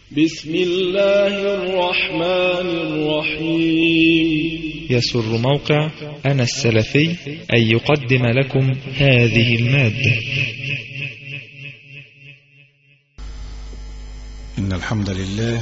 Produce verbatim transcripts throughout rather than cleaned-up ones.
بسم الله الرحمن الرحيم. يسر موقع أنا السلفي أن يقدم لكم هذه المادة. إن الحمد لله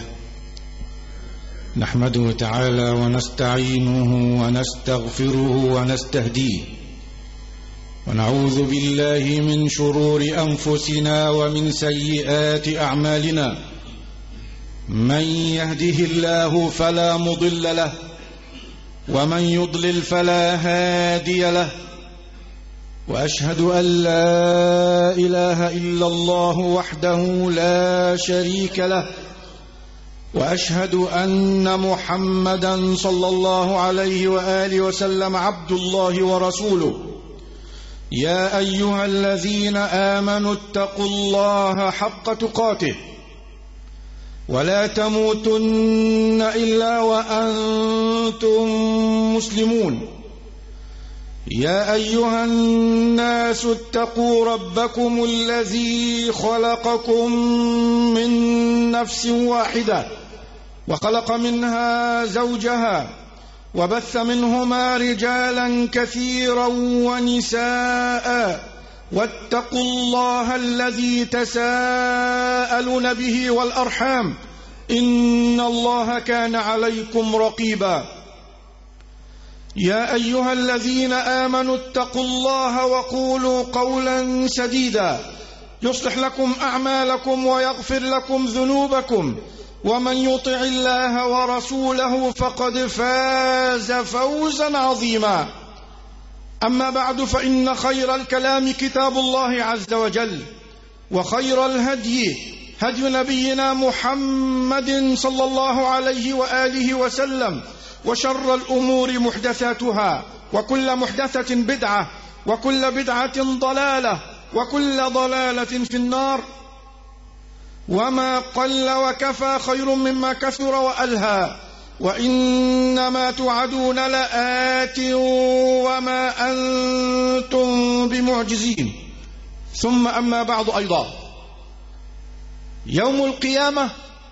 نحمده تعالى ونستعينه ونستغفره ونستهديه، ونعوذ بالله من شرور أنفسنا ومن سيئات أعمالنا. من يهده الله فلا مضل له، ومن يضلل فلا هادي له، وأشهد أن لا إله إلا الله وحده لا شريك له، وأشهد أن محمدا صلى الله عليه وآله وسلم عبد الله ورسوله. يا أيها الذين آمنوا اتقوا الله حق تقاته ولا تموتن إلا وأنتم مسلمون. يا أيها الناس اتقوا ربكم الذي خلقكم من نفس واحدة وخلق منها زوجها وبث منهما رجالا كثيرا ونساء، واتقوا الله الذي تساءلون به والأرحام، إن الله كان عليكم رقيبا. يا أيها الذين آمنوا اتقوا الله وقولوا قولا سديدا يصلح لكم أعمالكم ويغفر لكم ذنوبكم، ومن يطع الله ورسوله فقد فاز فوزا عظيما. أما بعد، فإن خير الكلام كتاب الله عز وجل، وخير الهدي هدي نبينا محمد صلى الله عليه وآله وسلم، وشر الأمور محدثاتها، وكل محدثة بدعة، وكل بدعة ضلالة، وكل ضلالة في النار. وما قل وكفى خير مما كثر وألهى، وإنما توعدون لآت وما أنتم بمعجزين. ثم أما بعد، أيضا يوم القيامة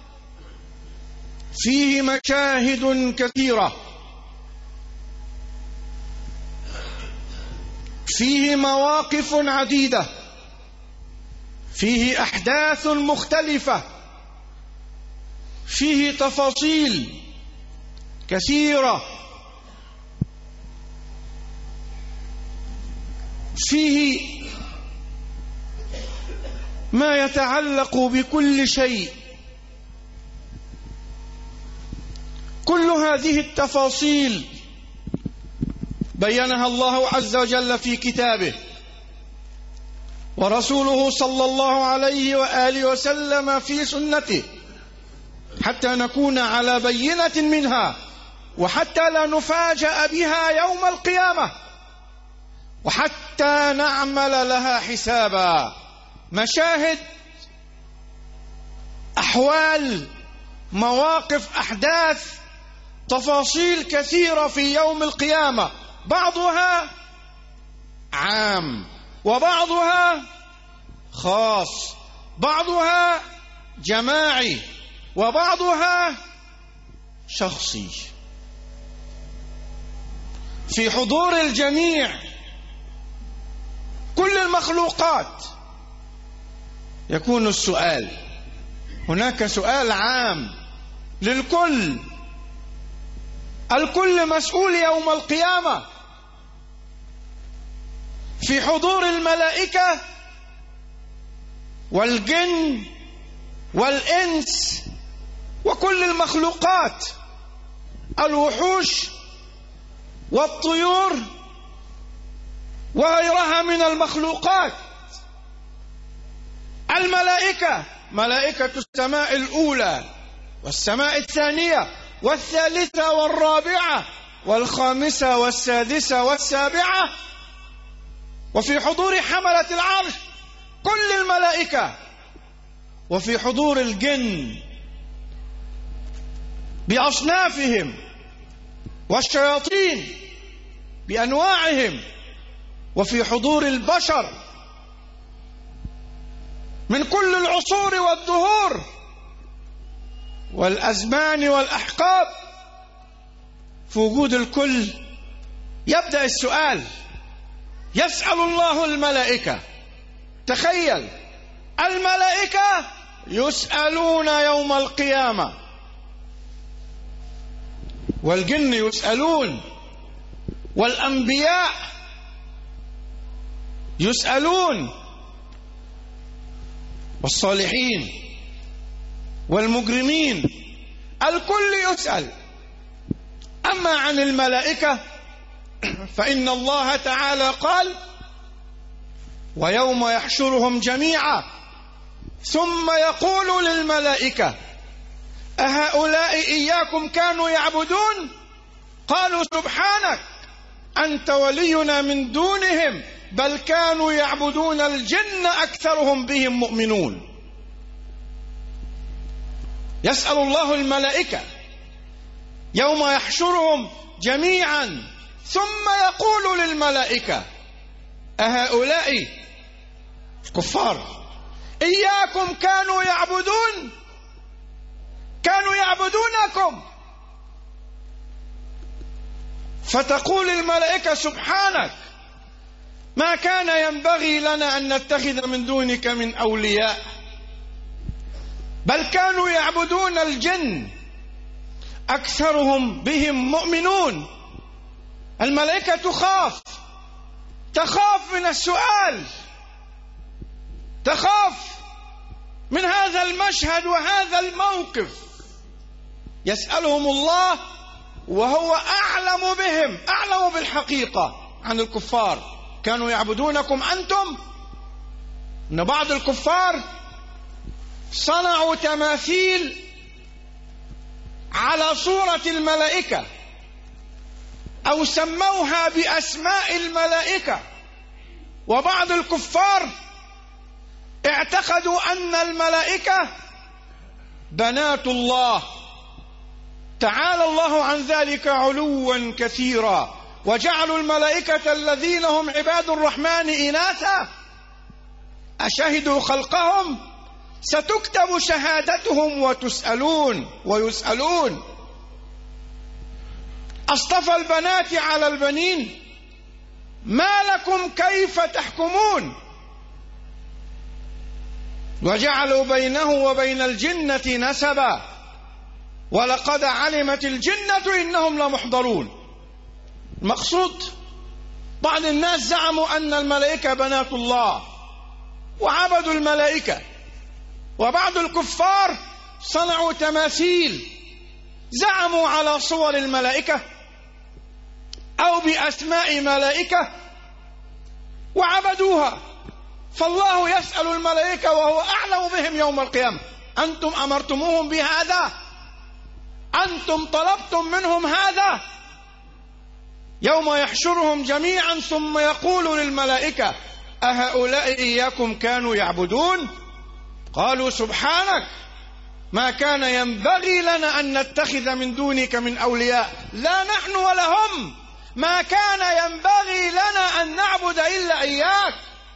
فيه مشاهد كثيرة، فيه مواقف عديدة، فيه أحداث مختلفة، فيه تفاصيل كثيرة، فيه ما يتعلق بكل شيء. كل هذه التفاصيل بينها الله عز وجل في كتابه، ورسوله صلى الله عليه وآله وسلم في سنته، حتى نكون على بينة منها، وحتى لا نفاجأ بها يوم القيامة، وحتى نعمل لها حسابا. مشاهد، أحوال، مواقف، أحداث، تفاصيل كثيرة في يوم القيامة، بعضها عام وبعضها خاص، بعضها جماعي وبعضها شخصي، في حضور الجميع، كل المخلوقات. يكون السؤال، هناك سؤال عام للكل، الكل مسؤول يوم القيامة، في حضور الملائكة والجن والإنس وكل المخلوقات، الوحوش والطيور وغيرها من المخلوقات. الملائكة، ملائكة السماء الأولى والسماء الثانية والثالثة والرابعة والخامسة والسادسة والسابعة، وفي حضور حملة العرش كل الملائكة، وفي حضور الجن بأصنافهم، والشياطين بأنواعهم، وفي حضور البشر من كل العصور والدهور، والأزمان والأحقاب في وجود الكل، يبدأ السؤال. يسأل الله الملائكة، تخيل الملائكة يسألون يوم القيامة، والجن يسألون، والأنبياء يسألون، والصالحين والمجرمين، الكل يسأل. أما عن الملائكة فإن الله تعالى قال: ويوم يحشرهم جميعا ثم يقول للملائكة أهؤلاء إياكم كانوا يعبدون؟ قالوا سبحانك أنت ولينا من دونهم بل كانوا يعبدون الجن أكثرهم بهم مؤمنون. يسأل الله الملائكة يوم يحشرهم جميعا ثم يقول للملائكة أهؤلاء الكفار إياكم كانوا يعبدون؟ كانوا يعبدونكم. فتقول الملائكة سبحانك ما كان ينبغي لنا أن نتخذ من دونك من أولياء بل كانوا يعبدون الجن أكثرهم بهم مؤمنون. الملائكة تخاف، تخاف من السؤال، تخاف من هذا المشهد وهذا الموقف. يسألهم الله وهو أعلم بهم، أعلم بالحقيقة عن الكفار. كانوا يعبدونكم أنتم؟ إن بعض الكفار صنعوا تماثيل على صورة الملائكة أو سموها بأسماء الملائكة، وبعض الكفار اعتقدوا أن الملائكة بنات الله، تعالى الله عن ذلك علوا كثيرا، وجعلوا الملائكة الذين هم عباد الرحمن إناثا أشهدوا خلقهم؟ ستكتب شهادتهم وتسألون ويسألون. أصطفى البنات على البنين، ما لكم كيف تحكمون؟ وجعلوا بينه وبين الجنة نسبا ولقد علمت الجنة إنهم لمحضرون. المقصود بعض الناس زعموا أن الملائكة بنات الله وعبدوا الملائكة، وبعض الكفار صنعوا تماثيل زعموا على صور الملائكة أو بأسماء ملائكة وعبدوها. فالله يسأل الملائكة وهو أعلم بهم يوم القيامة أنتم أمرتموهم بهذا؟ أنتم طلبتم منهم هذا؟ يوم يحشرهم جميعا ثم يقول للملائكة أهؤلاء إياكم كانوا يعبدون؟ قالوا سبحانك ما كان ينبغي لنا أن نتخذ من دونك من أولياء، لا نحن ولا هم، ما كان ينبغي لنا أن نعبد إلا إياك،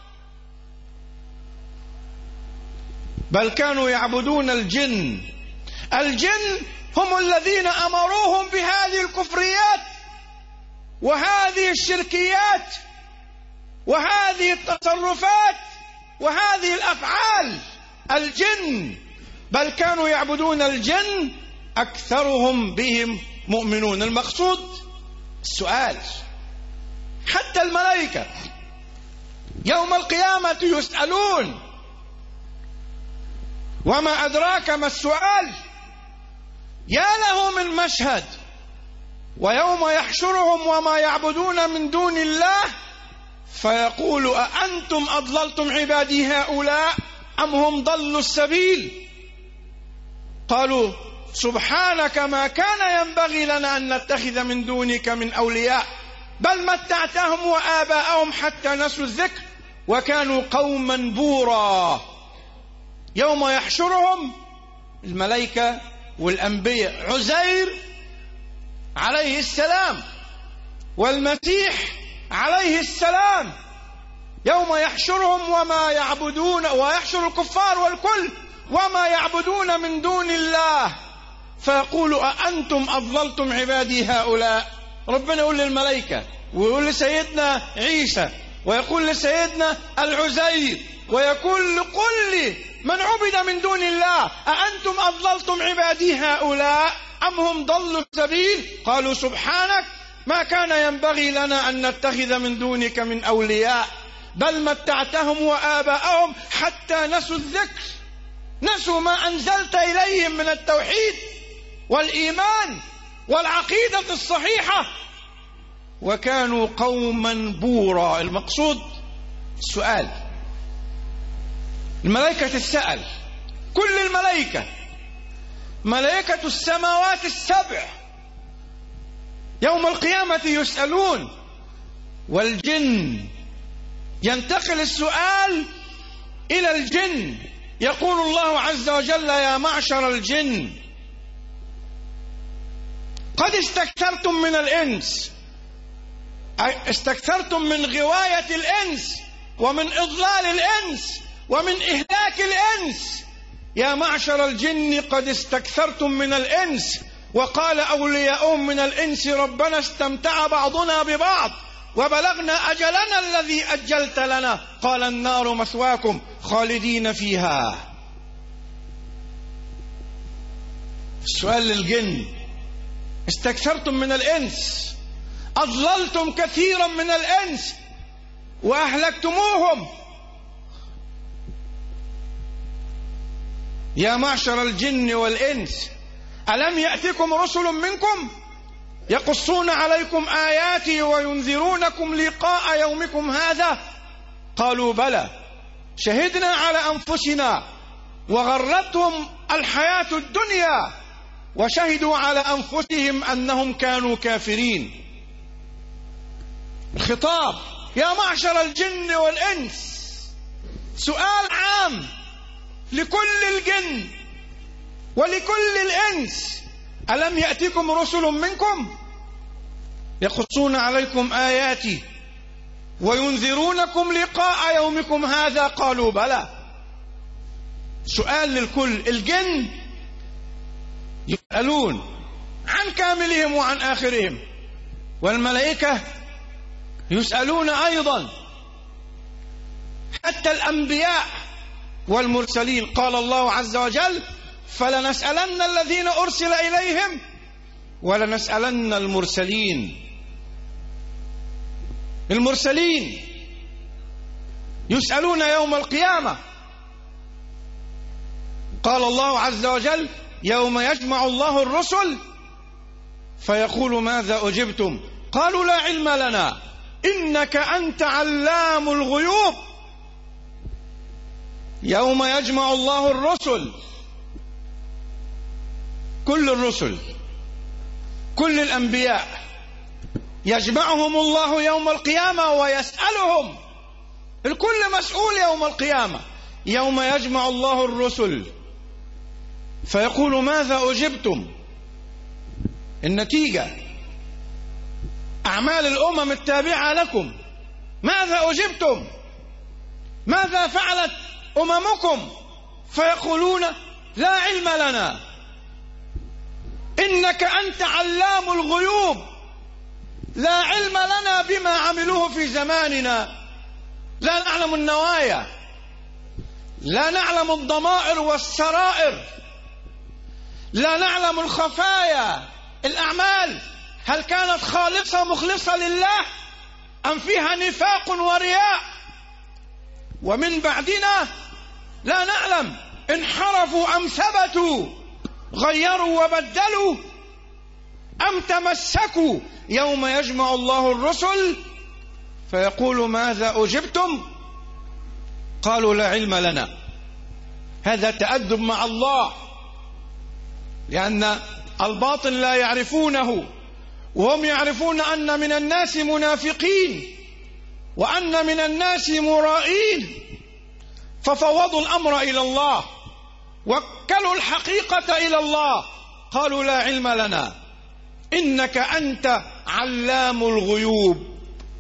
بل كانوا يعبدون الجن. الجن هم الذين أمروهم بهذه الكفريات وهذه الشركيات وهذه التصرفات وهذه الأفعال. الجن، بل كانوا يعبدون الجن أكثرهم بهم مؤمنون. المقصود السؤال. حتى الملائكة يوم القيامة يسألون، وما أدراك ما السؤال؟ يا له من مشهد. ويوم يحشرهم وما يعبدون من دون الله فيقول أأنتم أضللتم عبادي هؤلاء أم هم ضلوا السبيل؟ قالوا سبحانك ما كان ينبغي لنا أن نتخذ من دونك من أولياء بل متعتهم وآباءهم حتى نسوا الذكر وكانوا قوما بورا. يوم يحشرهم الملائكة والأنبياء، عزير عليه السلام والمسيح عليه السلام، يوم يحشرهم وما يعبدون، ويحشر الكفار والكل وما يعبدون من دون الله فيقول أأنتم أضللتم عبادي هؤلاء؟ ربنا يقول للملائكة ويقول لسيدنا عيسى ويقول لسيدنا العزير ويقول لكل من عبد من دون الله: أأنتم أضللتم عبادي هؤلاء أم هم ضلوا السبيل؟ قالوا سبحانك ما كان ينبغي لنا أن نتخذ من دونك من أولياء بل متعتهم وآباءهم حتى نسوا الذكر، نسوا ما أنزلت إليهم من التوحيد والإيمان والعقيدة الصحيحة وكانوا قوما بورا. المقصود السؤال، الملائكة تسأل، كل الملائكة، ملائكة السماوات السبع يوم القيامة يسألون، والجن ينتقل السؤال إلى الجن. يقول الله عز وجل: يا معشر الجن قد استكثرتم من الإنس، استكثرتم من غواية الإنس ومن إضلال الإنس ومن إهلاك الإنس. يا معشر الجن قد استكثرتم من الإنس. وقال أولياؤهم من الإنس: ربنا استمتع بعضنا ببعض وبلغنا أجلنا الذي أجلت لنا، قال النار مثواكم خالدين فيها. السؤال للجن: استكثرتم من الإنس، أضللتم كثيرا من الإنس وأهلكتموهم. يا معشر الجن والإنس ألم يأتكم رسل منكم يقصون عليكم آياتي وينذرونكم لقاء يومكم هذا؟ قالوا بلى شهدنا على أنفسنا وغرتهم الحياة الدنيا وشهدوا على أنفسهم أنهم كانوا كافرين. الخطاب: يا معشر الجن والإنس، سؤال عام لكل الجن ولكل الإنس: ألم يأتكم رسل منكم يقصون عليكم آياتي وينذرونكم لقاء يومكم هذا؟ قالوا بلى. سؤال للكل. الجن يسألون عن كاملهم وعن آخرهم، والملائكة يسألون أيضا، حتى الأنبياء والمرسلين. قال الله عز وجل: فلنسألن الذين أرسل إليهم ولنسألن المرسلين. المرسلين يسألون يوم القيامة. قال الله عز وجل: يوم يجمع الله الرسل فيقول ماذا أجبتم؟ قالوا لا علم لنا إنك أنت علام الغيوب. يوم يجمع الله الرسل، كل الرسل، كل الأنبياء، يجمعهم الله يوم القيامة ويسألهم. الكل مسؤول يوم القيامة. يوم يجمع الله الرسل فيقول ماذا أجبتم؟ النتيجة أعمال الأمم التابعة لكم. ماذا أجبتم؟ ماذا فعلت أممكم؟ فيقولون لا علم لنا إنك أنت علام الغيوب. لا علم لنا بما عملوه في زماننا. لا نعلم النوايا، لا نعلم الضمائر والسرائر، لا نعلم الخفايا. الأعمال هل كانت خالصة مخلصة لله أم فيها نفاق ورياء؟ ومن بعدنا لا نعلم انحرفوا أم ثبتوا، غيروا وبدلوا أم تمسكوا. يوم يجمع الله الرسل فيقول ماذا أجبتم؟ قالوا لا علم لنا. هذا تأدب مع الله، لأن الباطل لا يعرفونه، وهم يعرفون أن من الناس منافقين وأن من الناس مرائين، ففوضوا الأمر إلى الله، وكلوا الحقيقة إلى الله. قالوا لا علم لنا إنك أنت علام الغيوب.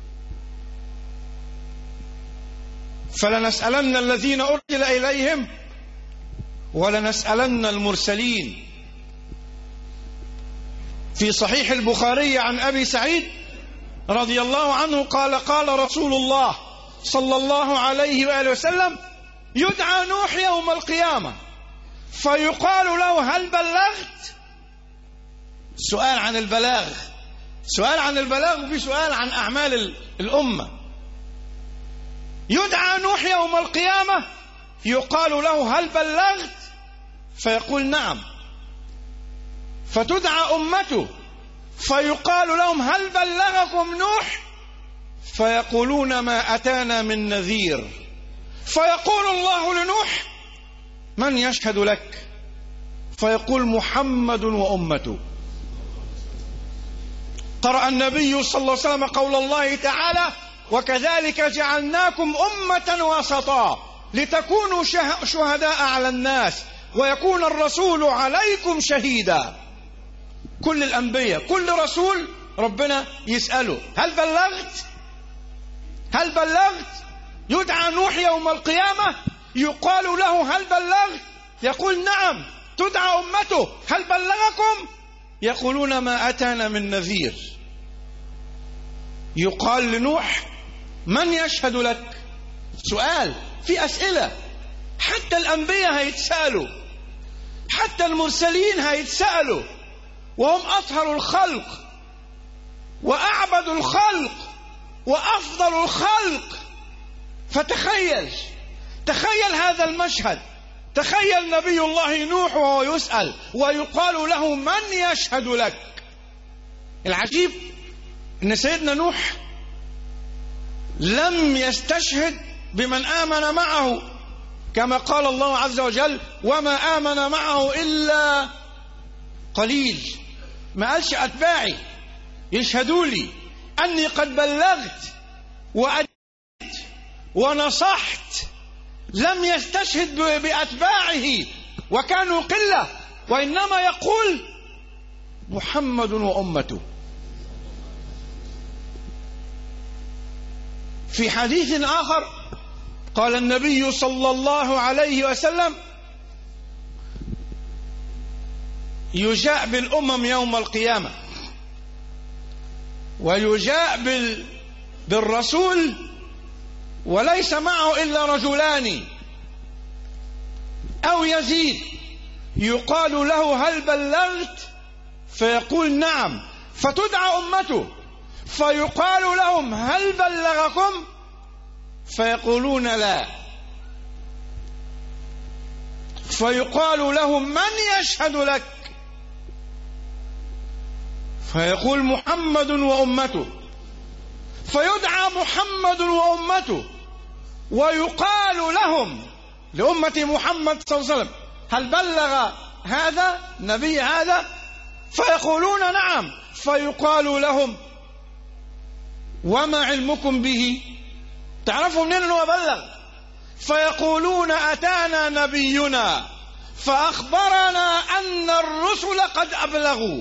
فلنسألن الذين أرسل إليهم ولنسألن المرسلين. في صحيح البخاري عن أبي سعيد رضي الله عنه قال قال رسول الله صلى الله عليه وآله وسلم: يدعى نوح يوم القيامة فيقال له: هل بلغت؟ سؤال عن البلاغ، سؤال عن البلاغ وفي سؤال عن أعمال الأمة. يدعى نوح يوم القيامة يقال له: هل بلغت؟ فيقول: نعم. فتدعى أمته فيقال لهم: هل بلغكم نوح؟ فيقولون: ما أتانا من نذير. فيقول الله لنوح: من يشهد لك؟ فيقول: محمد وأمته. قرأ النبي صلى الله عليه وسلم قول الله تعالى: وكذلك جعلناكم أمة وسطا لتكونوا شهداء على الناس ويكون الرسول عليكم شهيدا. كل الأنبياء كل رسول ربنا يسأله: هل بلغت؟ هل بلغت؟ يدعى نوح يوم القيامة يقال له: هل بلغت؟ يقول: نعم. تدعى أمته: هل بلغكم؟ يقولون: ما أتانا من نذير. يقال لنوح: من يشهد لك؟ سؤال، في أسئلة، حتى الأنبياء هيتسألوا، حتى المرسلين هيتسألوا، وهم أطهر الخلق وأعبد الخلق وأفضل الخلق. فتخيل تخيل هذا المشهد، تخيل نبي الله نوح وهو يسأل ويقال له: من يشهد لك؟ العجيب أن سيدنا نوح لم يستشهد بمن آمن معه، كما قال الله عز وجل: وما آمن معه إلا قليل. ما قالش أتباعي يشهدوا لي أني قد بلغت وأديت ونصحت. لم يستشهد بأتباعه وكانوا قلة، وإنما يقول: محمد وأمته. في حديث آخر قال النبي صلى الله عليه وسلم: يجاء بالأمم يوم القيامة ويجاء بال... بالرسول وليس معه إلا رجلان أو يزيد، يقال له: هل بلغت؟ فيقول: نعم. فتدعى أمته فيقال لهم: هل بلغكم؟ فيقولون: لا. فيقال لهم: من يشهد لك؟ فيقول: محمد وأمته. فيدعى محمد وأمته ويقال لهم، لأمة محمد صلى الله عليه وسلم: هل بلغ هذا نبي هذا؟ فيقولون: نعم. فيقال لهم: وما علمكم به؟ تعرفوا منين أنه بلغ؟ فيقولون: أتانا نبينا فأخبرنا أن الرسل قد أبلغوا.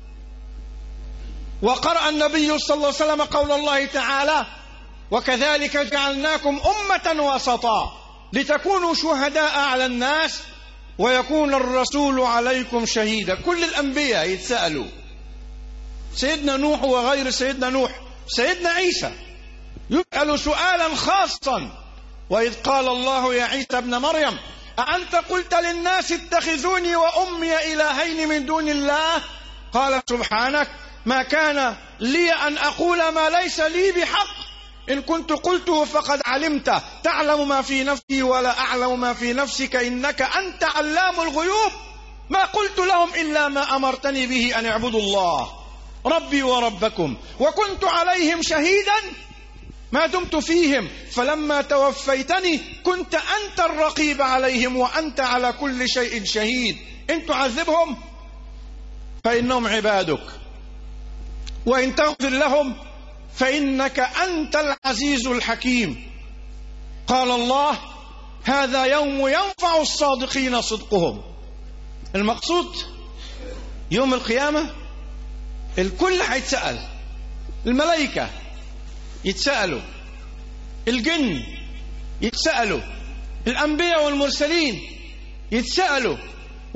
وقرأ النبي صلى الله عليه وسلم قول الله تعالى: وكذلك جعلناكم أمة وسطا لتكونوا شهداء على الناس ويكون الرسول عليكم شهيدا. كل الأنبياء يتسألوا، سيدنا نوح وغير سيدنا نوح، سيدنا عيسى يسأل سؤالا خاصا: وإذ قال الله يا عيسى ابن مريم أأنت قلت للناس اتخذوني وأمي إلهين من دون الله؟ قال: سبحانك ما كان لي أن أقول ما ليس لي بحق، إن كنت قلته فقد علمته، تعلم ما في نفسي ولا أعلم ما في نفسك، إنك أنت علام الغيوب. ما قلت لهم إلا ما أمرتني به أن اعبدوا الله ربي وربكم، وكنت عليهم شهيدا ما دمت فيهم، فلما توفيتني كنت أنت الرقيب عليهم وأنت على كل شيء شهيد. إن تعذبهم فإنهم عبادك وإن تغفر لهم فإنك أنت العزيز الحكيم. قال الله: هذا يوم ينفع الصادقين صدقهم. المقصود يوم القيامة الكل هيتسأل، الملائكة يتسألوا، الجن يتسألوا، الأنبياء والمرسلين يتسألوا،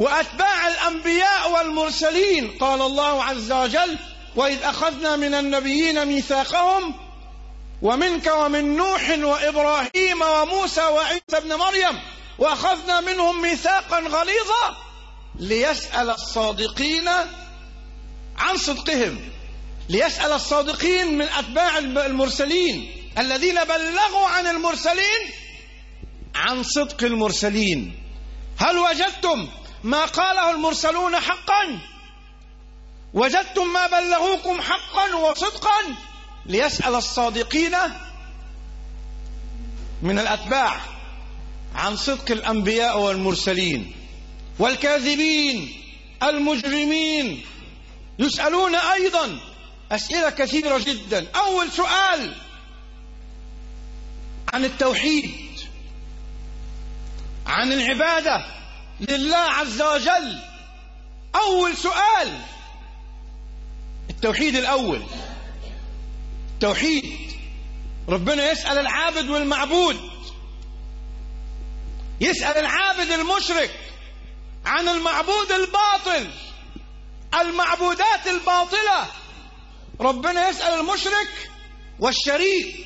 وأتباع الأنبياء والمرسلين. قال الله عز وجل: وإذ أخذنا من النبيين ميثاقهم ومنك ومن نوح وإبراهيم وموسى وعيسى ابن مريم وأخذنا منهم ميثاقا غليظا ليسأل الصادقين عن صدقهم، ليسأل الصادقين من أتباع المرسلين الذين بلغوا عن المرسلين عن صدق المرسلين. هل وجدتم ما قاله المرسلون حقا؟ وجدتم ما بلغوكم حقا وصدقا؟ ليسأل الصادقين من الأتباع عن صدق الأنبياء والمرسلين، والكاذبين المجرمين يسألون أيضا أسئلة كثيرة جدا. أول سؤال عن التوحيد، عن العبادة لله عز وجل. أول سؤال التوحيد الأول، توحيد. ربنا يسأل العابد والمعبود، يسأل العابد المشرك عن المعبود الباطل، المعبودات الباطلة. ربنا يسأل المشرك والشريك.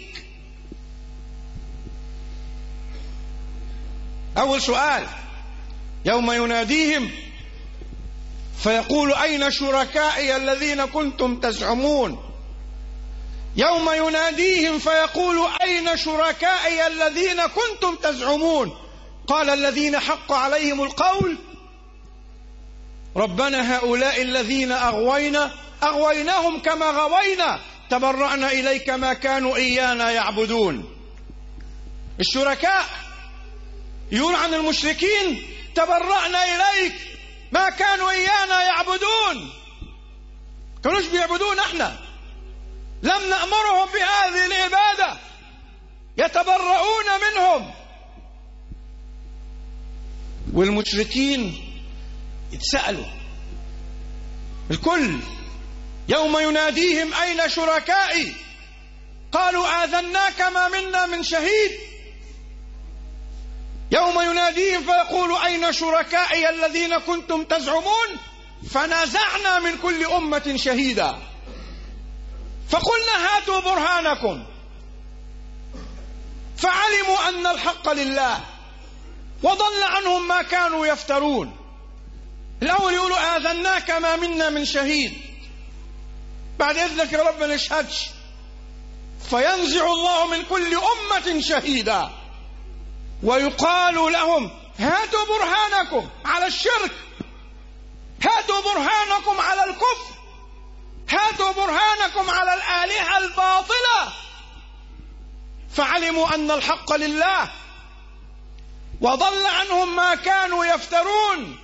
أول سؤال يوم يناديهم فيقول: أين شركائي الذين كنتم تزعمون؟ يوم يناديهم فيقول: أين شركائي الذين كنتم تزعمون؟ قال الذين حق عليهم القول: ربنا هؤلاء الذين أغوينا أغويناهم كما غوينا تبرأنا إليك ما كانوا إيانا يعبدون. الشركاء يقول عن المشركين: تبرأنا إليك ما كانوا إيانا يعبدون. كانوش بيعبدون احنا، لم نأمرهم بهذه العبادة، يتبرؤون منهم. والمشركين يتسألوا الكل يوم يناديهم: أين شركائي؟ قالوا: آذناك ما منا من شهيد. يوم يناديهم فيقول: أين شركائي الذين كنتم تزعمون؟ فنزعنا من كل أمة شهيدا فقلنا هاتوا برهانكم. فعلموا أن الحق لله وضل عنهم ما كانوا يفترون. الأول يقولوا: آذناك ما منا من شهيد، بعد إذنك يا رب نشهدش. فينزع الله من كل أمة شهيدا ويقال لهم: هاتوا برهانكم على الشرك، هاتوا برهانكم على الكفر، هاتوا برهانكم على الآلهة الباطلة. فعلموا أن الحق لله وضل عنهم ما كانوا يفترون.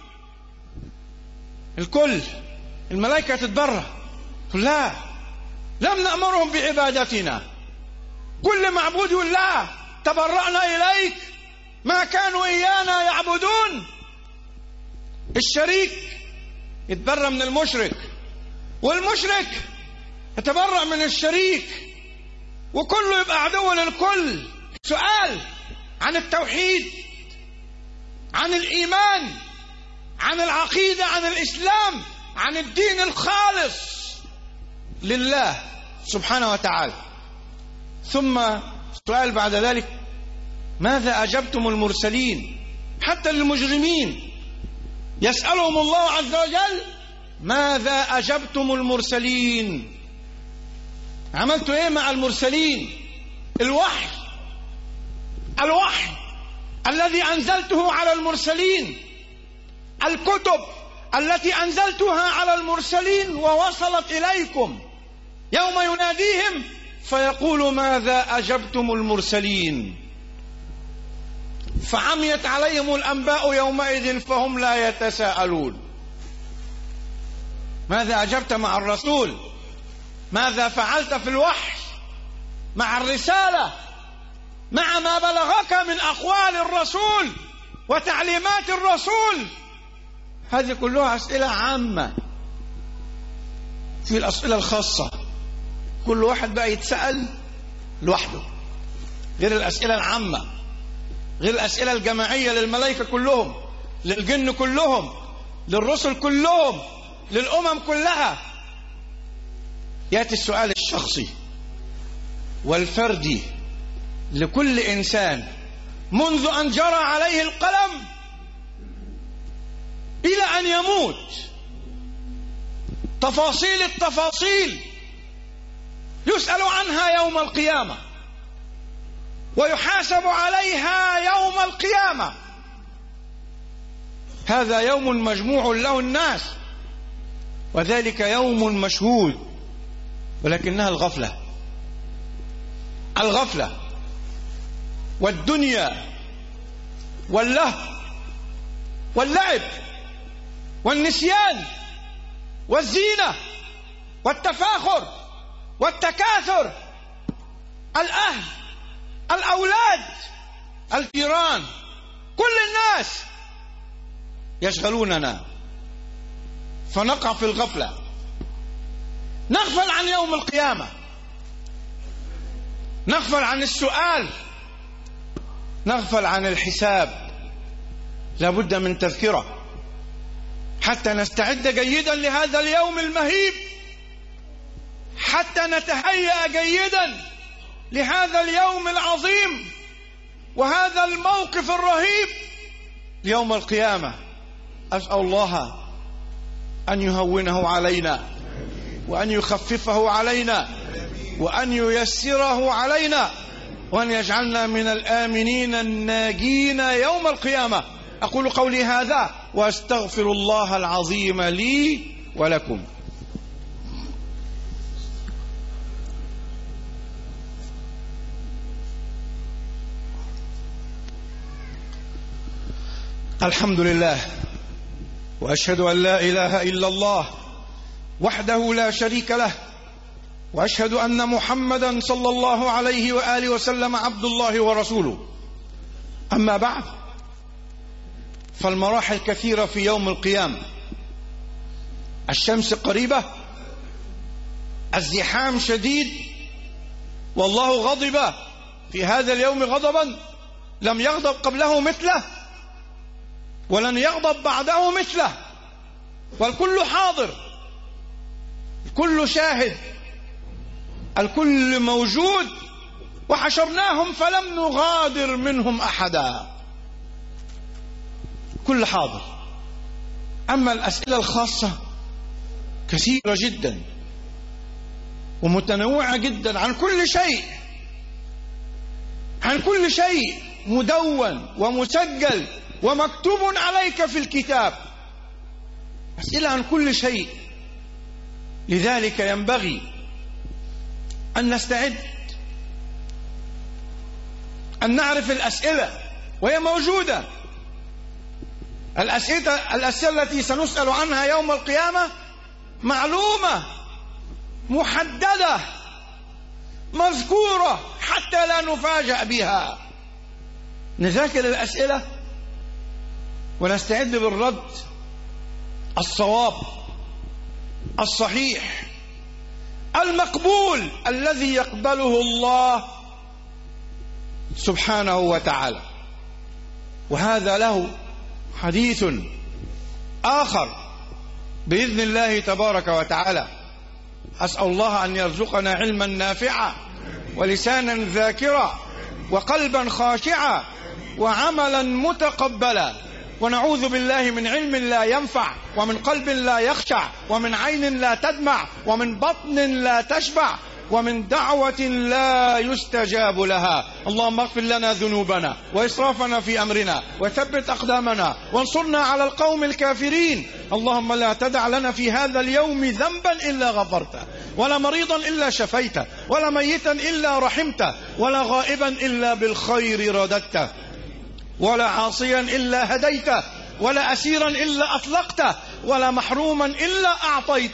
الكل الملائكة تتبرأ، لا، لم نأمرهم بعبادتنا. كل معبود يقول: لا، تبرأنا إليك ما كانوا إيانا يعبدون. الشريك يتبرأ من المشرك، والمشرك يتبرأ من الشريك، وكله يبقى عدو للكل. سؤال عن التوحيد، عن الإيمان، عن العقيدة، عن الإسلام، عن الدين الخالص لله سبحانه وتعالى. ثم سؤال بعد ذلك: ماذا أجبتم المرسلين؟ حتى للمجرمين يسألهم الله عز وجل: ماذا أجبتم المرسلين؟ عملتوا إيه مع المرسلين؟ الوحي الوحي الذي أنزلته على المرسلين، الكتب التي أنزلتها على المرسلين ووصلت إليكم. يوم يناديهم فيقول: ماذا أجبتم المرسلين؟ فعميت عليهم الأنباء يومئذ فهم لا يتساءلون. ماذا أجبت مع الرسول؟ ماذا فعلت في الوحي مع الرسالة، مع ما بلغك من أقوال الرسول وتعليمات الرسول؟ هذه كلها أسئلة عامة. في الأسئلة الخاصة كل واحد بقى يتسأل لوحده، غير الأسئلة العامة، غير الأسئلة الجماعية للملائكة كلهم، للجن كلهم، للرسل كلهم، للأمم كلها. يأتي السؤال الشخصي والفردي لكل إنسان منذ أن جرى عليه القلم إلى أن يموت، تفاصيل التفاصيل يسأل عنها يوم القيامة ويحاسب عليها يوم القيامة. هذا يوم مجموع له الناس، وذلك يوم مشهود، ولكنها الغفلة الغفلة والدنيا واللهو واللعب والنسيان والزينة والتفاخر والتكاثر، الأهل، الأولاد، الجيران، كل الناس يشغلوننا فنقع في الغفلة، نغفل عن يوم القيامة، نغفل عن السؤال، نغفل عن الحساب. لابد من تذكرة حتى نستعد جيدا لهذا اليوم المهيب، حتى نتهيأ جيدا لهذا اليوم العظيم وهذا الموقف الرهيب يوم القيامة. أسأل الله أن يهونه علينا وأن يخففه علينا وأن ييسره علينا وأن يجعلنا من الآمنين الناجين يوم القيامة. أقول قولي هذا وأستغفر الله العظيم لي ولكم. الحمد لله، وأشهد أن لا إله إلا الله وحده لا شريك له، وأشهد أن محمدا صلى الله عليه وآله وسلم عبد الله ورسوله. أما بعد، فالمراحل كثيرة في يوم القيامة. الشمس قريبة، الزحام شديد، والله غضب في هذا اليوم غضبا لم يغضب قبله مثله ولن يغضب بعده مثله، والكل حاضر، الكل شاهد، الكل موجود، وحشرناهم فلم نغادر منهم أحدا، كل حاضر. أما الأسئلة الخاصة كثيرة جدا ومتنوعة جدا عن كل شيء، عن كل شيء مدون ومسجل ومكتوب عليك في الكتاب، أسئلة عن كل شيء. لذلك ينبغي أن نستعد، أن نعرف الأسئلة وهي موجودة. الأسئلة, الأسئلة التي سنسأل عنها يوم القيامة معلومة محددة مذكورة حتى لا نفاجأ بها. نذاكر الأسئلة ونستعد بالرد الصواب الصحيح المقبول الذي يقبله الله سبحانه وتعالى. وهذا له حديث آخر بإذن الله تبارك وتعالى. أسأل الله أن يرزقنا علما نافعا ولسانا ذاكرا وقلبا خاشعا وعملا متقبلا، ونعوذ بالله من علم لا ينفع ومن قلب لا يخشع ومن عين لا تدمع ومن بطن لا تشبع ومن دعوة لا يستجاب لها. اللهم اغفر لنا ذنوبنا وإسرافنا في أمرنا وثبت أقدامنا وانصرنا على القوم الكافرين. اللهم لا تدع لنا في هذا اليوم ذنبا إلا غفرته، ولا مريضا إلا شفيته، ولا ميتا إلا رحمته، ولا غائبا إلا بالخير رددته، ولا عاصيا إلا هديته، ولا أسيرا إلا أطلقته، ولا محروما إلا أعطيته،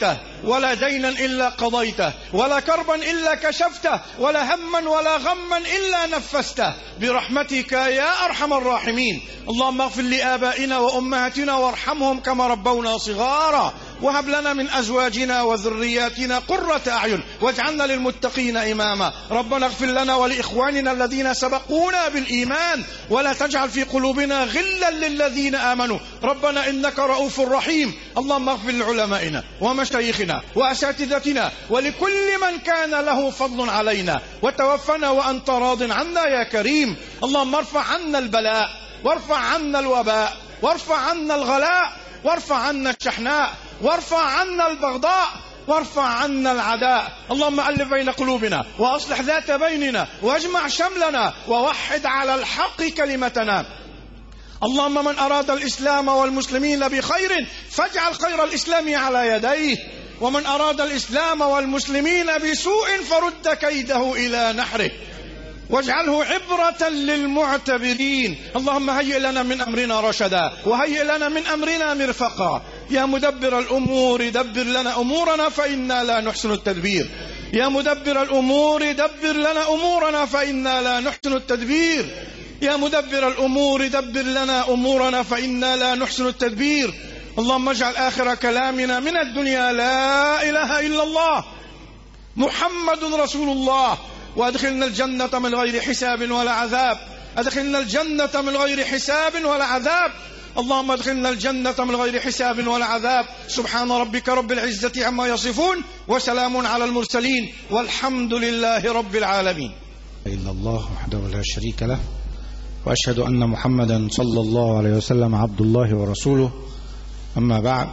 ولا دينا إلا قضيته، ولا كربا إلا كشفته، ولا هما ولا غما إلا نفسته برحمتك يا أرحم الراحمين. اللهم اغفر لآبائنا وأمهاتنا وارحمهم كما ربونا صغارا، وهب لنا من أزواجنا وذرياتنا قرة أعين واجعلنا للمتقين إماما. ربنا اغفر لنا ولإخواننا الذين سبقونا بالإيمان ولا تجعل في قلوبنا غلا للذين آمنوا ربنا إنك رؤوف رحيم. اللهم اغفر لعلمائنا ومشايخنا وأساتذتنا ولكل من كان له فضل علينا، وتوفنا وأنت راض عنا يا كريم. اللهم ارفع عنا البلاء، وارفع عنا الوباء، وارفع عنا الغلاء، وارفع عنا الشحناء، وارفع عنا البغضاء، وارفع عنا العداء. اللهم ألف بين قلوبنا وأصلح ذات بيننا واجمع شملنا ووحد على الحق كلمتنا. اللهم من أراد الإسلام والمسلمين بخير فاجعل خير الإسلام على يديه، ومن أراد الإسلام والمسلمين بسوء فرد كيده إلى نحره واجعله عبرة للمعتبرين. اللهم هيئ لنا من أمرنا رشدا، وهيئ لنا من أمرنا مرفقا. يا مدبر الأمور دبر لنا أمورنا فإنا لا نحسن التدبير. يا مدبر الأمور دبر لنا أمورنا فإنا لا نحسن التدبير. يا مدبر الأمور دبر لنا أمورنا فإنا لا نحسن التدبير. اللهم اجعل آخر كلامنا من الدنيا لا إله إلا الله محمد رسول الله، وأدخلنا الجنة من غير حساب ولا عذاب. أدخلنا الجنة من غير حساب ولا عذاب. اللهم ادخلنا الجنة من غير حساب ولا عذاب. سبحان ربك رب العزة عما يصفون، وسلام على المرسلين، والحمد لله رب العالمين. إلا الله وحده لا شريك له، وأشهد أن محمدا صلى الله عليه وسلم عبد الله ورسوله. أما بعد،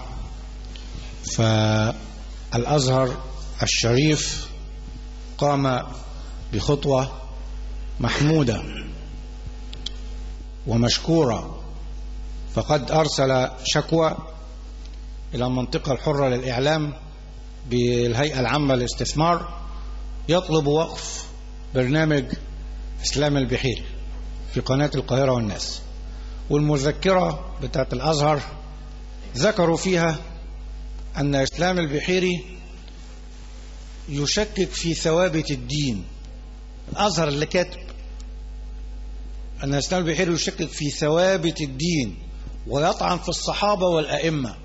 فالأزهر الشريف قام بخطوة محمودة ومشكورة، فقد أرسل شكوى إلى المنطقة الحرة للإعلام بالهيئة العامة للاستثمار يطلب وقف برنامج إسلام البحيري في قناة القاهرة والناس. والمذكرة بتاعت الأزهر ذكروا فيها أن إسلام البحيري يشكك في ثوابت الدين. الأزهر اللي كاتب أن إسلام البحيري يشكك في ثوابت الدين ويطعن في الصحابة والأئمة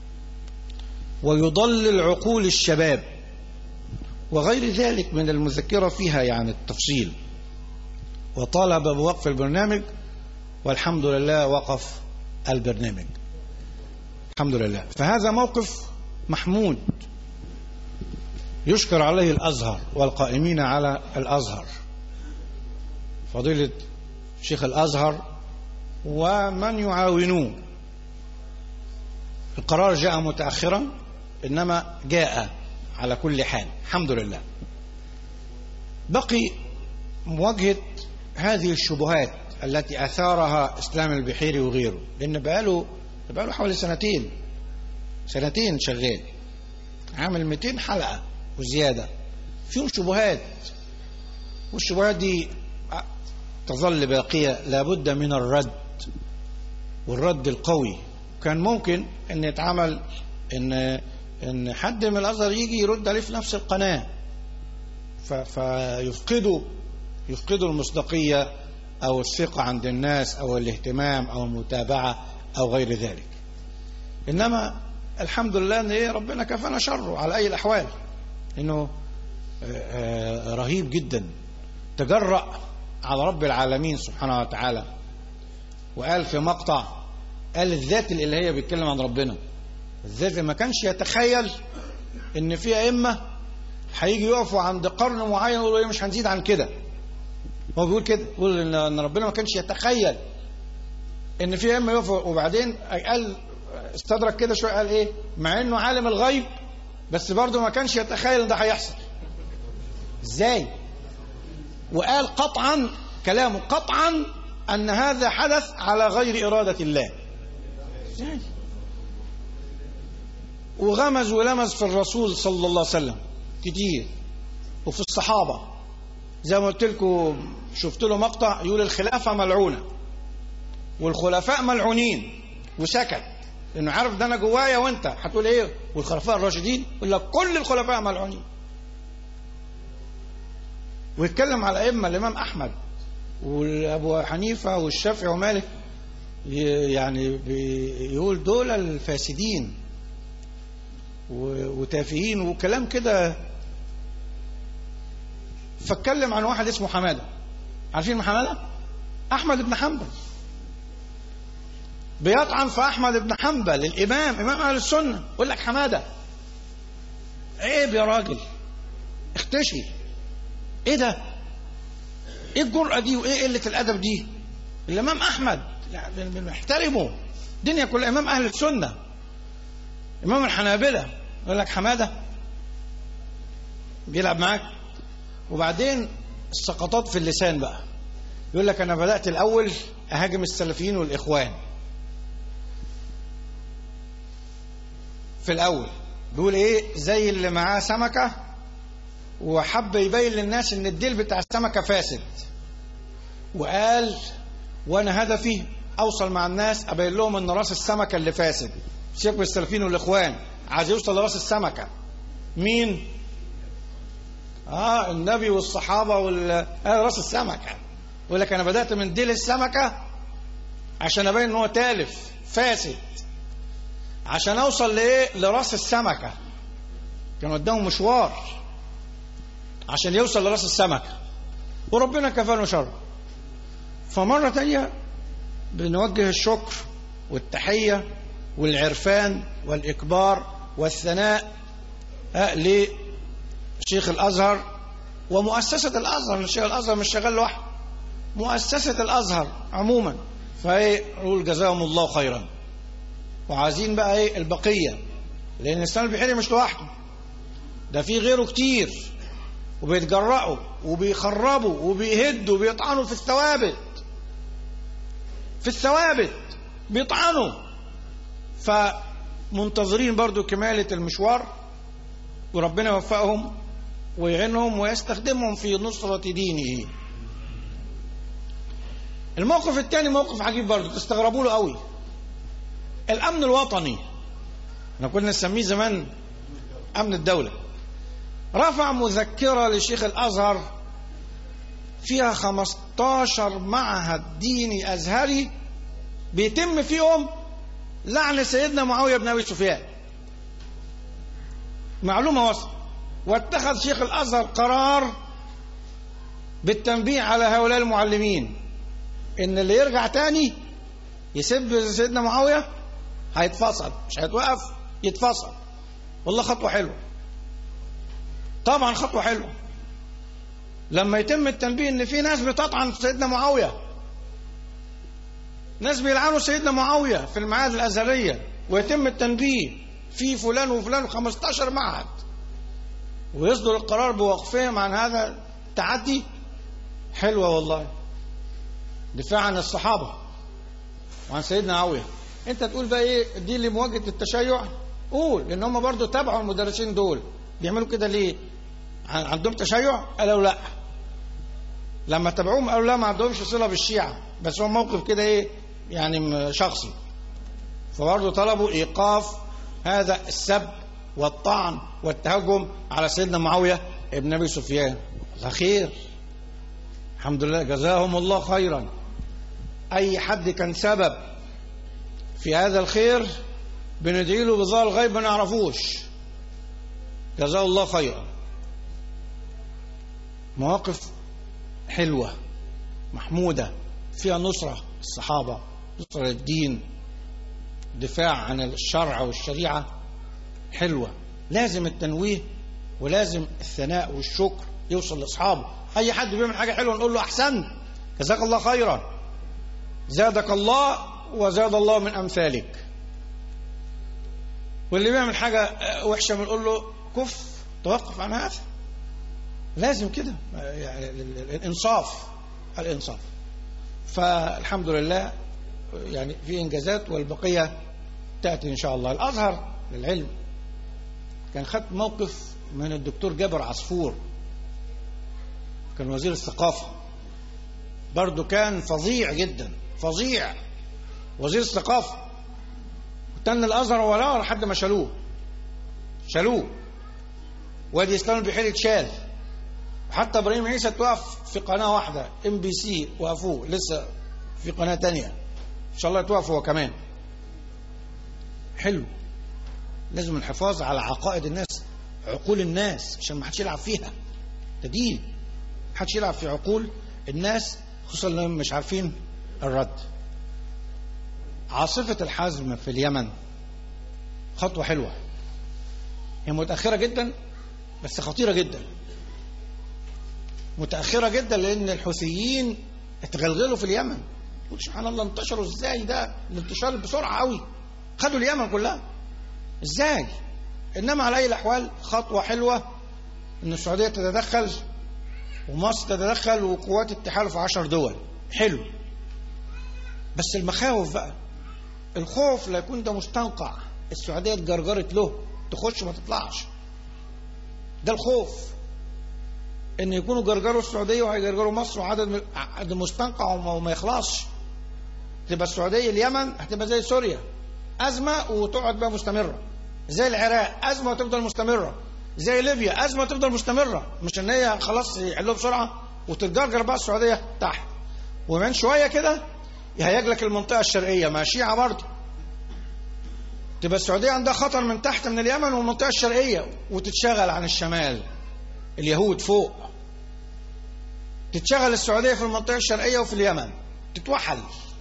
ويضلل عقول الشباب وغير ذلك من المذكرة فيها يعني التفصيل، وطالب بوقف البرنامج، والحمد لله وقف البرنامج الحمد لله. فهذا موقف محمود يشكر عليه الأزهر والقائمين على الأزهر، فضيلة شيخ الأزهر ومن يعاونوه. القرار جاء متأخرا، إنما جاء على كل حال الحمد لله. بقي مواجهة هذه الشبهات التي أثارها إسلام البحيري وغيره، لأن بقاله بقاله حوالي سنتين سنتين شغال، عامل مئتين حلقة وزيادة فيهم شبهات، والشبهات دي تظل باقية، لابد من الرد والرد القوي. كان ممكن ان يتعمل ان ان حد من الازهر يجي يرد عليه في نفس القناة، فيفقدوا يفقدوا المصداقية او الثقة عند الناس او الاهتمام او المتابعة او غير ذلك. انما الحمد لله ان ايه ربنا كفانا شره على اي الاحوال، انه رهيب جدا، تجرأ على رب العالمين سبحانه وتعالى، وقال في مقطع، قال الذات الإلهية بيتكلم عن ربنا، الذات ما كانش يتخيل ان في ائمه هيجي يقفوا عند قرن معين ويقولوا ايه مش هنزيد عن كده. هو بيقول كده، بيقول ان ربنا ما كانش يتخيل ان في ائمه يقفوا، وبعدين قال استدرك كده شويه، قال ايه مع انه عالم الغيب بس برضه ما كانش يتخيل ان ده هيحصل ازاي. وقال قطعا كلامه قطعا ان هذا حدث على غير إرادة الله ازاي. وغمز ولمز في الرسول صلى الله عليه وسلم كتير وفي الصحابة، زي ما قلت لكم شفت له مقطع يقول الخلافة ملعونة والخلفاء ملعونين وسكت، لأنه عارف ده أنا جوايا وأنت هتقول إيه. والخلفاء الراشدين يقول لك كل الخلفاء ملعونين. ويتكلم على الأئمة الإمام أحمد وأبو حنيفة والشافعي ومالك، يعني بيقول دول الفاسدين وتافهين وكلام كده. فاتكلم عن واحد اسمه حمادة. عارفين حمادة؟ أحمد بن حنبل. بيطعن في أحمد بن حنبل الإمام إمام أهل السنة. يقول لك حمادة عيب يا راجل، اختشي. ايه ده؟ ايه الجرأة دي وايه قلة الأدب دي؟ الإمام أحمد يعني بنحترمه، الدنيا كلها إمام أهل السنة، إمام الحنابلة. يقول لك حمادة بيلعب معاك. وبعدين السقطات في اللسان بقى. يقول لك أنا بدأت الأول أهاجم السلفيين والإخوان في الأول. بيقول إيه؟ زي اللي معاه سمكة وحب يبين للناس إن الديل بتاع السمكة فاسد، وقال وأنا هدفي أوصل مع الناس أبين لهم إن راس السمكة اللي فاسد. سيبك من السلفيين والإخوان، عايز يوصل لراس السمكة. مين؟ آه النبي والصحابة وال آه راس السمكة. يقول لك أنا بدأت من ديل السمكة عشان أبين إن هو تالف فاسد، عشان أوصل لإيه؟ لراس السمكة. كان قدامه مشوار عشان يوصل لراس السمكة، وربنا كفانا شر. فمرة تانية بنوجه الشكر والتحية والعرفان والإكبار والثناء لشيخ الأزهر ومؤسسة الأزهر. الشيخ الأزهر مش شغال لوحده، مؤسسة الأزهر عموما. فايه نقول جزاهم الله خيرا. وعايزين بقى ايه البقية، لأن الإسلام البحيري مش لوحده، ده في غيره كتير وبيتجرأوا وبيخربوا وبيهدوا وبيطعنوا في الثوابت، في الثوابت بيطعنوا. فمنتظرين برضو كمالة المشوار، وربنا يوفقهم ويعينهم ويستخدمهم في نصرة دينه. الموقف الثاني موقف عجيب برضو تستغربوا له قوي. الأمن الوطني، احنا كنا نسميه زمان أمن الدولة، رفع مذكرة لشيخ الأزهر فيها خمستاشر معهد ديني أزهري بيتم فيهم لعن سيدنا معاوية بن أبي سفيان. معلومة وصل. واتخذ شيخ الأزهر قرار بالتنبيه على هؤلاء المعلمين إن اللي يرجع تاني يسب سيدنا معاوية هيتفصل، مش هيتوقف، يتفصل. والله خطوة حلوة، طبعا خطوة حلوة. لما يتم التنبيه ان في ناس بتطعن في سيدنا معاوية، ناس بيلعنوا سيدنا معاوية في المعاهد الأزهرية، ويتم التنبيه في فلان وفلان وخمستاشر معهد، ويصدر القرار بوقفهم عن هذا التعدي، حلوة والله. دفاع عن الصحابة وعن سيدنا معاوية. انت تقول بقى ايه دي لمواجهة التشيع؟ قول، لان هم برضو تابعوا المدرسين دول. بيعملوا كده ليه؟ عندهم تشيع؟ قالوا لا. لما تابعوهم قالوا لا ما عندهمش صلة بالشيعة، بس هو موقف كده ايه يعني شخصي. فبرضو طلبوا ايقاف هذا السب والطعن والتهجم على سيدنا معاوية ابن ابي سفيان. خير، الحمد لله، جزاهم الله خيرا. اي حد كان سبب في هذا الخير بندعي له بظاهر الغيب ما نعرفوش، جزاه الله خيرا. مواقف حلوة محمودة فيها نصرة الصحابة، نصرة الدين، دفاع عن الشرع والشريعة، حلوة. لازم التنويه ولازم الثناء والشكر يوصل لأصحابه. أي حد بيعمل حاجة حلوة نقول له أحسنت، جزاك الله خيرا، زادك الله وزاد الله من أمثالك. واللي بيعمل حاجة وحشة بنقول له كف، توقف عن هذا. لازم كده يعني الإنصاف، الإنصاف. فالحمد لله يعني في إنجازات والبقية تأتي إن شاء الله. الأزهر للعلم كان خد موقف من الدكتور جابر عصفور، كان وزير الثقافة، برضو كان فظيع جدا، فظيع، وزير الثقافة. تن الازهر ولا لحد ما شالوه شالوه وادي اسلام البحيري اتشال. حتى ابراهيم عيسى توقف في قناه واحده ام بي سي وقفوه، لسه في قناه تانية ان شاء الله يتوقف هو كمان. حلو، لازم الحفاظ على عقائد الناس، عقول الناس، عشان ما حدش يلعب فيها. ده دين، ما حدش يلعب في عقول الناس، خصوصا لما مش عارفين الرد. عاصفة الحزم في اليمن خطوة حلوة، هي متأخرة جدا بس خطيرة جدا. متأخرة جدا لأن الحوثيين اتغلغلوا في اليمن. سبحان الله، انتشروا ازاي؟ ده الانتشار بسرعة قوي، خدوا اليمن كلها ازاي؟ انما على اي الاحوال خطوة حلوة ان السعودية تتدخل ومصر تتدخل وقوات التحالف عشر دول. حلو، بس المخاوف بقى، الخوف لا يكون ده مستنقع السعودية اتجرجرت له تخش ما تطلعش. ده الخوف، ان يكونوا جرجروا السعودية وهيجرجروا مصر وعدد عدد مستنقع وما يخلصش. تبقى السعودية اليمن هتبقى زي سوريا، أزمة وتقعد بقى مستمرة، زي العراق أزمة وتفضل مستمرة، زي ليبيا أزمة وتفضل مستمرة. مش ان هي خلاص يحلوها بسرعة وتتجرجر بقى السعودية تحت. ومن شوية كده يهيج لك المنطقة الشرقية مع شيعة برضه، تبقى السعودية عندها خطر من تحت من اليمن والمنطقة الشرقية، وتتشغل عن الشمال اليهود فوق. تتشغل السعودية في المنطقة الشرقية وفي اليمن، تتوحل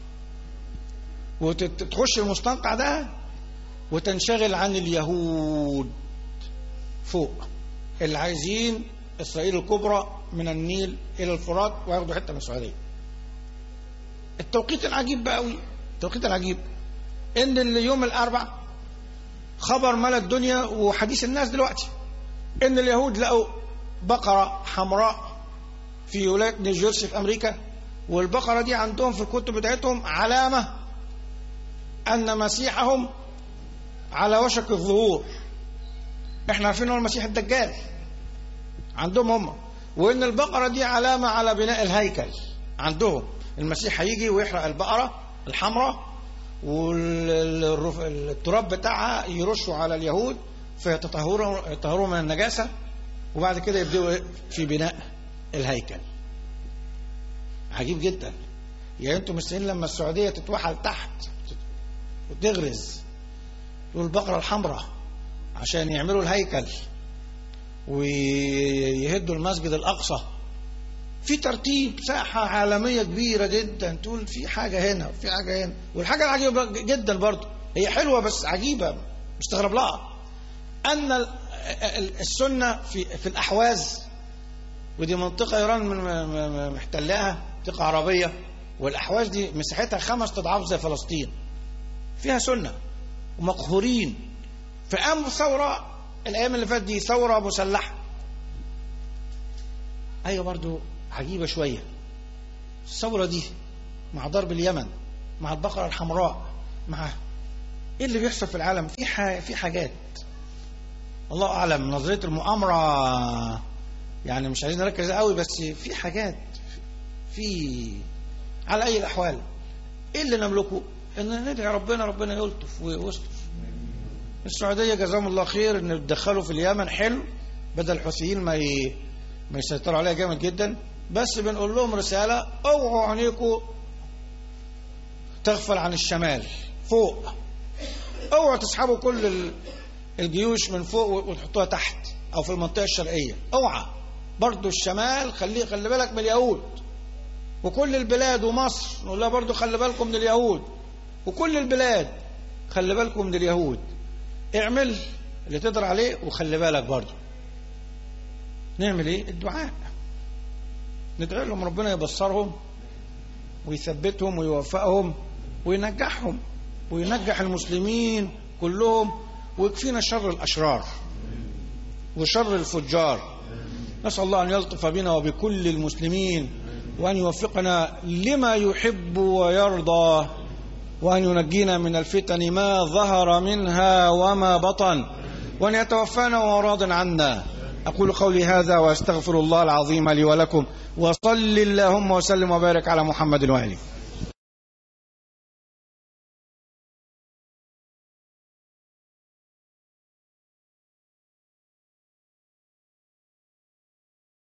وتخش المستنقع ده وتنشغل عن اليهود فوق اللي عايزين إسرائيل الكبرى من النيل إلى الفرات وياخدوا حتة من السعودية. التوقيت العجيب بقى قوي، التوقيت العجيب ان اليوم الاربع خبر ملا الدنيا وحديث الناس دلوقتي ان اليهود لقوا بقرة حمراء في ولاية نيوجيرسي في امريكا، والبقرة دي عندهم في الكتب بتاعتهم علامة ان مسيحهم على وشك الظهور. احنا عارفين هو المسيح الدجال عندهم هم، وان البقرة دي علامة على بناء الهيكل عندهم. المسيح هيجي ويحرق البقرة الحمراء والتراب بتاعها يرشوا على اليهود فيتطهروا من النجاسة، وبعد كده يبدأوا في بناء الهيكل. عجيب جدا. يعني انتم مستنيين لما السعودية تتوحل تحت وتغرز والبقرة الحمراء عشان يعملوا الهيكل ويهدوا المسجد الأقصى في ترتيب ساحة عالمية كبيرة جدا، تقول في حاجة هنا وفي حاجة هنا. والحاجة العجيبة جدا برضو، هي حلوة بس عجيبة مستغرب لها، أن السنة في في الأحواز، ودي منطقة إيران محتلاها، منطقة عربية، والأحواز دي مساحتها خمس أضعاف زي فلسطين، فيها سنة ومقهورين. فقاموا ثورة الأيام اللي فاتت دي، ثورة مسلحة. أيوة برضو عجيبة شوية الثورة دي مع ضرب اليمن، مع البقرة الحمراء، مع ايه اللي بيحصل في العالم. في ح... في حاجات الله اعلم، نظرية المؤامرة يعني مش عايزين نركز قوي، بس في حاجات في على اي الاحوال ايه اللي نملكه ان ندعي ربنا ربنا يلطف ويستر. السعودية جزاهم الله خير ان يتدخلوا في اليمن، حلو، بدل الحوثيين ما ي... ما يسيطروا عليها جامد جدا. بس بنقول لهم رسالة، اوعوا عينيكم تغفل عن الشمال فوق، اوعوا تسحبوا كل الجيوش من فوق وتحطوها تحت او في المنطقة الشرقية. اوعى برضو الشمال خلي خلي بالك من اليهود، وكل البلاد ومصر نقول لها برضو خلي بالكم من اليهود، وكل البلاد خلي بالكم من اليهود. اعمل اللي تقدر عليه وخلي بالك برضو. نعمل ايه؟ الدعاء، ندعي لهم ربنا يبصرهم ويثبتهم ويوفقهم وينجحهم وينجح المسلمين كلهم، ويكفينا شر الأشرار وشر الفجار. نسأل الله أن يلطف بنا وبكل المسلمين، وأن يوفقنا لما يحب ويرضى، وأن ينجينا من الفتن ما ظهر منها وما بطن، وأن يتوفانا وهو راض عنا. أقول قولي هذا وأستغفر الله العظيم لي ولكم، وصل اللهم وسلم وبارك على محمد وآله.